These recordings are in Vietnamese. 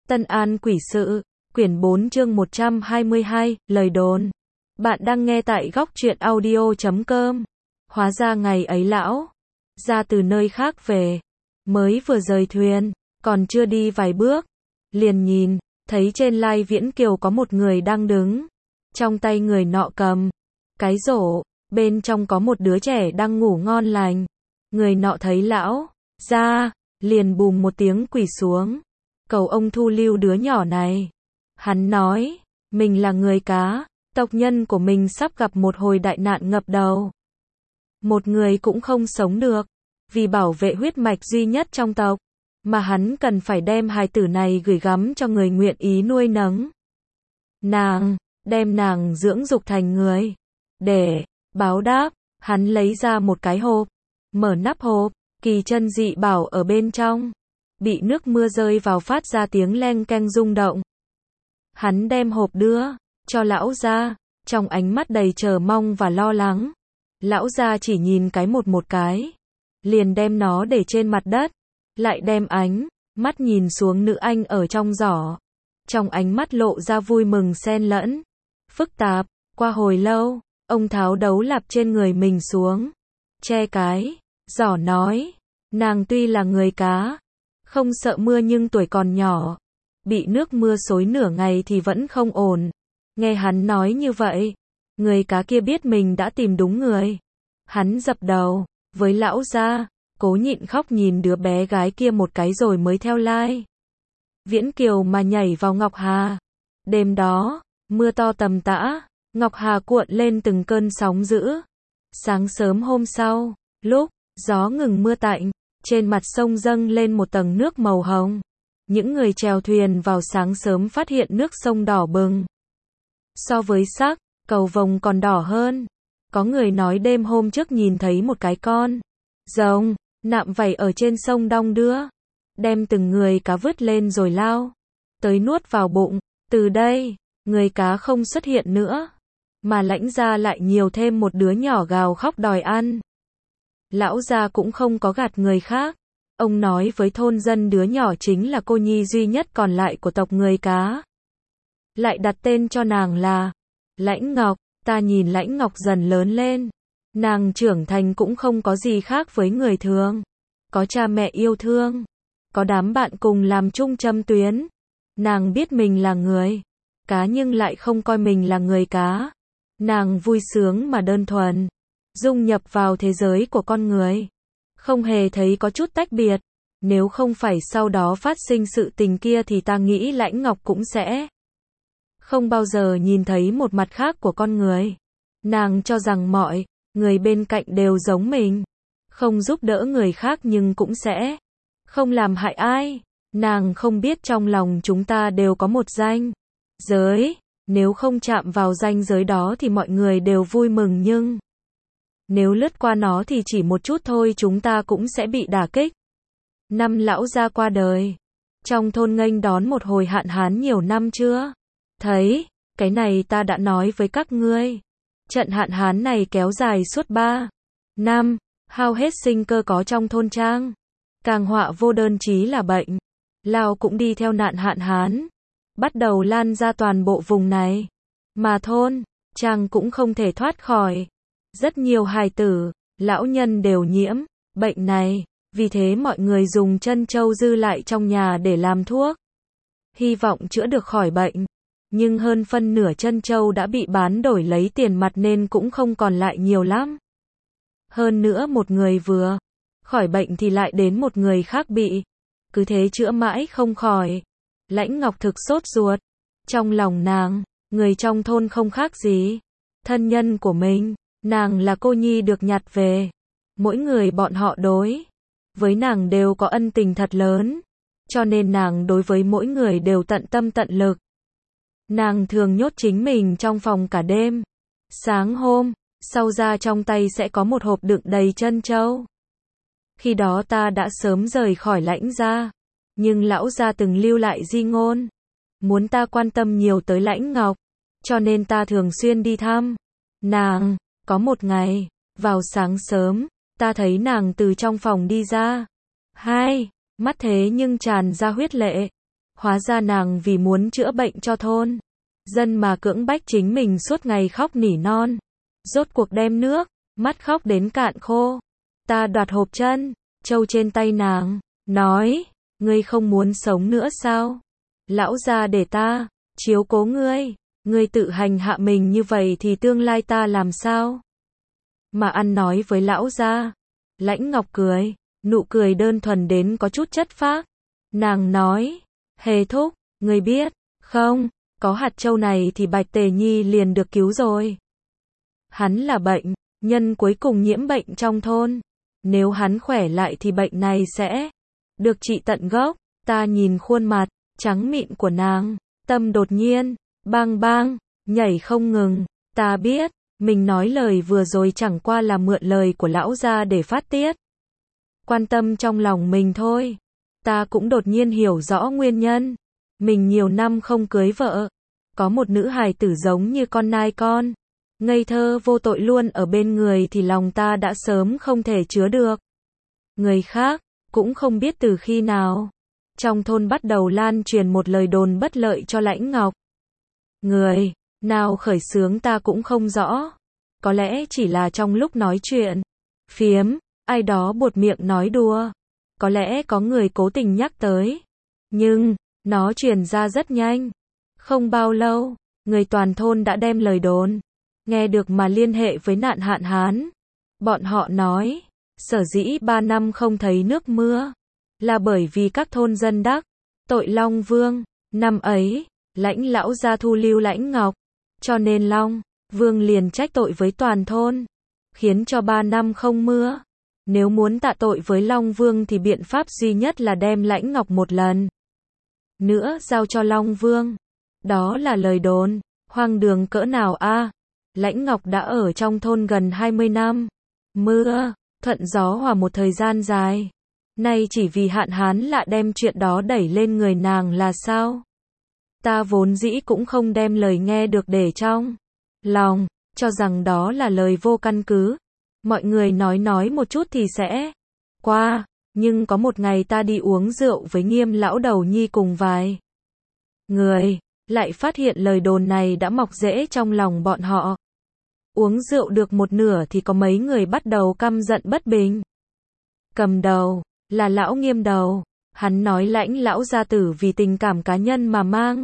Tân An Quỷ Sự, quyển 4 chương 122, lời đồn. Bạn đang nghe tại góc truyện audio.com. Hóa ra ngày ấy lão ra từ nơi khác về, mới vừa rời thuyền, còn chưa đi vài bước, liền nhìn thấy trên lai Viễn Kiều có một người đang đứng, trong tay người nọ cầm cái rổ, bên trong có một đứa trẻ đang ngủ ngon lành. Người nọ thấy lão ra, liền bùm một tiếng quỳ xuống, cầu ông thu lưu đứa nhỏ này. Hắn nói, mình là người cá, tộc nhân của mình sắp gặp một hồi đại nạn ngập đầu. Một người cũng không sống được, vì bảo vệ huyết mạch duy nhất trong tộc, mà hắn cần phải đem hài tử này gửi gắm cho người nguyện ý nuôi nấng. Đem nàng dưỡng dục thành người. Để báo đáp, hắn lấy ra một cái hộp, mở nắp hộp, kỳ chân dị bảo ở bên trong, bị nước mưa rơi vào phát ra tiếng leng keng rung động. Hắn đem hộp đưa cho lão gia, trong ánh mắt đầy chờ mong và lo lắng. Lão gia chỉ nhìn cái một cái, liền đem nó để trên mặt đất, lại đem ánh mắt nhìn xuống nữ anh ở trong giỏ. Trong ánh mắt lộ ra vui mừng xen lẫn phức tạp. Qua hồi lâu, ông tháo đấu lạp trên người mình xuống, che cái giỏ nói, nàng tuy là người cá, không sợ mưa nhưng tuổi còn nhỏ, bị nước mưa xối nửa ngày thì vẫn không ổn. Nghe hắn nói như vậy, người cá kia biết mình đã tìm đúng người. Hắn dập đầu với lão gia, cố nhịn khóc nhìn đứa bé gái kia một cái rồi mới theo lai Viễn Kiều mà nhảy vào Ngọc Hà. Đêm đó, mưa to tầm tã, Ngọc Hà cuộn lên từng cơn sóng dữ. Sáng sớm hôm sau, lúc gió ngừng mưa tạnh, trên mặt sông dâng lên một tầng nước màu hồng. Những người chèo thuyền vào sáng sớm phát hiện nước sông đỏ bừng. So với sắc cầu vồng còn đỏ hơn. Có người nói đêm hôm trước nhìn thấy một cái con rồng nạm vảy ở trên sông đong đưa, đem từng người cá vứt lên rồi lao tới nuốt vào bụng. Từ đây, người cá không xuất hiện nữa, mà Lãnh gia lại nhiều thêm một đứa nhỏ gào khóc đòi ăn. Lão gia cũng không có gạt người khác. Ông nói với thôn dân đứa nhỏ chính là cô nhi duy nhất còn lại của tộc người cá. Lại đặt tên cho nàng là Lãnh Ngọc. Ta nhìn Lãnh Ngọc dần lớn lên, nàng trưởng thành cũng không có gì khác với người thường. Có cha mẹ yêu thương, có đám bạn cùng làm chung châm tuyến. Nàng biết mình là người cá nhưng lại không coi mình là người cá. Nàng vui sướng mà đơn thuần, dung nhập vào thế giới của con người, không hề thấy có chút tách biệt. Nếu không phải sau đó phát sinh sự tình kia thì ta nghĩ Lãnh Ngọc cũng sẽ không bao giờ nhìn thấy một mặt khác của con người. Nàng cho rằng mọi người bên cạnh đều giống mình, không giúp đỡ người khác nhưng cũng sẽ không làm hại ai. Nàng không biết trong lòng chúng ta đều có một ranh giới, nếu không chạm vào ranh giới đó thì mọi người đều vui mừng, nhưng nếu lướt qua nó thì chỉ một chút thôi chúng ta cũng sẽ bị đả kích. Năm lão gia qua đời, trong thôn nghênh đón một hồi hạn hán nhiều năm chưa thấy. Cái này ta đã nói với các ngươi. Trận hạn hán này kéo dài suốt 3 năm, hao hết sinh cơ có trong thôn trang. Càng họa vô đơn chí là bệnh lao cũng đi theo nạn hạn hán, bắt đầu lan ra toàn bộ vùng này. Mà thôn trang cũng không thể thoát khỏi. Rất nhiều hài tử, lão nhân đều nhiễm bệnh này, vì thế mọi người dùng trân châu dư lại trong nhà để làm thuốc, hy vọng chữa được khỏi bệnh. Nhưng hơn phân nửa trân châu đã bị bán đổi lấy tiền mặt nên cũng không còn lại nhiều lắm. Hơn nữa một người vừa khỏi bệnh thì lại đến một người khác bị, cứ thế chữa mãi không khỏi. Lãnh Ngọc thực sốt ruột. Trong lòng nàng, người trong thôn không khác gì thân nhân của mình. Nàng là cô nhi được nhặt về. Mỗi người bọn họ đối với nàng đều có ân tình thật lớn, cho nên nàng đối với mỗi người đều tận tâm tận lực. Nàng thường nhốt chính mình trong phòng cả đêm. Sáng hôm sau ra trong tay sẽ có một hộp đựng đầy trân châu. Khi đó ta đã sớm rời khỏi Lãnh gia, nhưng lão gia từng lưu lại di ngôn, muốn ta quan tâm nhiều tới Lãnh Ngọc, cho nên ta thường xuyên đi thăm nàng. Có một ngày, vào sáng sớm, ta thấy nàng từ trong phòng đi ra. Hai mắt thế nhưng tràn ra huyết lệ. Hóa ra nàng vì muốn chữa bệnh cho thôn dân mà cưỡng bách chính mình suốt ngày khóc nỉ non. Rốt cuộc đem nước, mắt khóc đến cạn khô. Ta đoạt hộp chân, châu trên tay nàng, nói, ngươi không muốn sống nữa sao? Lão gia để ta, chiếu cố ngươi tự hành hạ mình như vậy thì tương lai ta làm sao? Mà ăn nói với lão gia. Lãnh Ngọc cười, nụ cười đơn thuần đến có chút chất phác. Nàng nói, Hề thúc, ngươi biết, không, có hạt châu này thì Bạch Tề Nhi liền được cứu rồi. Hắn là bệnh nhân cuối cùng nhiễm bệnh trong thôn. Nếu hắn khỏe lại thì bệnh này sẽ được trị tận gốc. Ta nhìn khuôn mặt trắng mịn của nàng, tâm đột nhiên bang bang nhảy không ngừng. Ta biết, mình nói lời vừa rồi chẳng qua là mượn lời của lão gia để phát tiết, quan tâm trong lòng mình thôi. Ta cũng đột nhiên hiểu rõ nguyên nhân. Mình nhiều năm không cưới vợ, có một nữ hài tử giống như con nai con, ngây thơ vô tội luôn ở bên người thì lòng ta đã sớm không thể chứa được. Người khác cũng không biết từ khi nào, trong thôn bắt đầu lan truyền một lời đồn bất lợi cho Lãnh Ngọc. Người nào khởi xướng ta cũng không rõ. Có lẽ chỉ là trong lúc nói chuyện phiếm, ai đó buột miệng nói đùa. Có lẽ có người cố tình nhắc tới. Nhưng, nó truyền ra rất nhanh. Không bao lâu, người toàn thôn đã đem lời đồn nghe được mà liên hệ với nạn hạn hán. Bọn họ nói, sở dĩ 3 năm không thấy nước mưa, là bởi vì các thôn dân đắc tội Long Vương. Năm ấy, Lãnh lão gia thu lưu Lãnh Ngọc, cho nên Long Vương liền trách tội với toàn thôn, khiến cho 3 năm không mưa. Nếu muốn tạ tội với Long Vương thì biện pháp duy nhất là đem Lãnh Ngọc một lần nữa giao cho Long Vương. Đó là lời đồn, hoang đường cỡ nào a? Lãnh Ngọc đã ở trong thôn gần 20 năm, mưa thuận gió hòa một thời gian dài. Nay chỉ vì hạn hán lạ đem chuyện đó đẩy lên người nàng là sao? Ta vốn dĩ cũng không đem lời nghe được để trong lòng, cho rằng đó là lời vô căn cứ. Mọi người nói một chút thì sẽ qua, nhưng có một ngày ta đi uống rượu với Nghiêm lão đầu nhi cùng vài người, lại phát hiện lời đồn này đã mọc rễ trong lòng bọn họ. Uống rượu được một nửa thì có mấy người bắt đầu căm giận bất bình. Cầm đầu là lão Nghiêm đầu, hắn nói Lãnh lão gia tử vì tình cảm cá nhân mà mang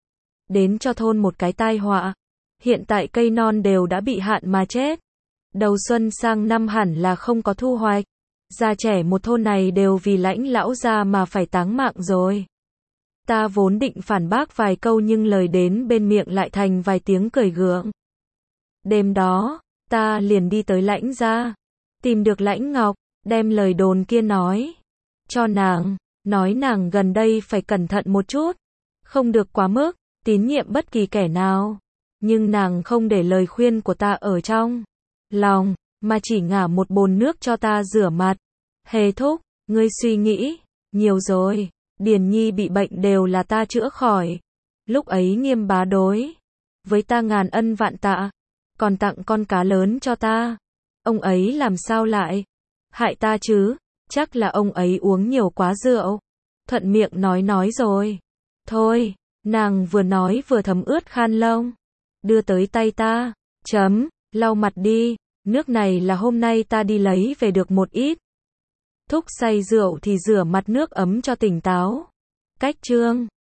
đến cho thôn một cái tai họa. Hiện tại cây non đều đã bị hạn mà chết. Đầu xuân sang năm hẳn là không có thu hoạch. Già trẻ một thôn này đều vì Lãnh lão gia mà phải táng mạng rồi. Ta vốn định phản bác vài câu nhưng lời đến bên miệng lại thành vài tiếng cười gượng. Đêm đó, ta liền đi tới Lãnh gia, tìm được Lãnh Ngọc, đem lời đồn kia nói cho nàng, nói nàng gần đây phải cẩn thận một chút, không được quá mức tín nhiệm bất kỳ kẻ nào. Nhưng nàng không để lời khuyên của ta ở trong lòng, mà chỉ ngả một bồn nước cho ta rửa mặt. Hề thúc, ngươi suy nghĩ nhiều rồi, Điền Nhi bị bệnh đều là ta chữa khỏi. Lúc ấy Nghiêm bá đối với ta ngàn ân vạn tạ, còn tặng con cá lớn cho ta. Ông ấy làm sao lại hại ta chứ? Chắc là ông ấy uống nhiều quá rượu. Thuận miệng nói rồi. Thôi, nàng vừa nói vừa thấm ướt khăn lông, đưa tới tay ta. Lau mặt đi, nước này là hôm nay ta đi lấy về được một ít. Thúc say rượu thì rửa mặt nước ấm cho tỉnh táo. Cách chương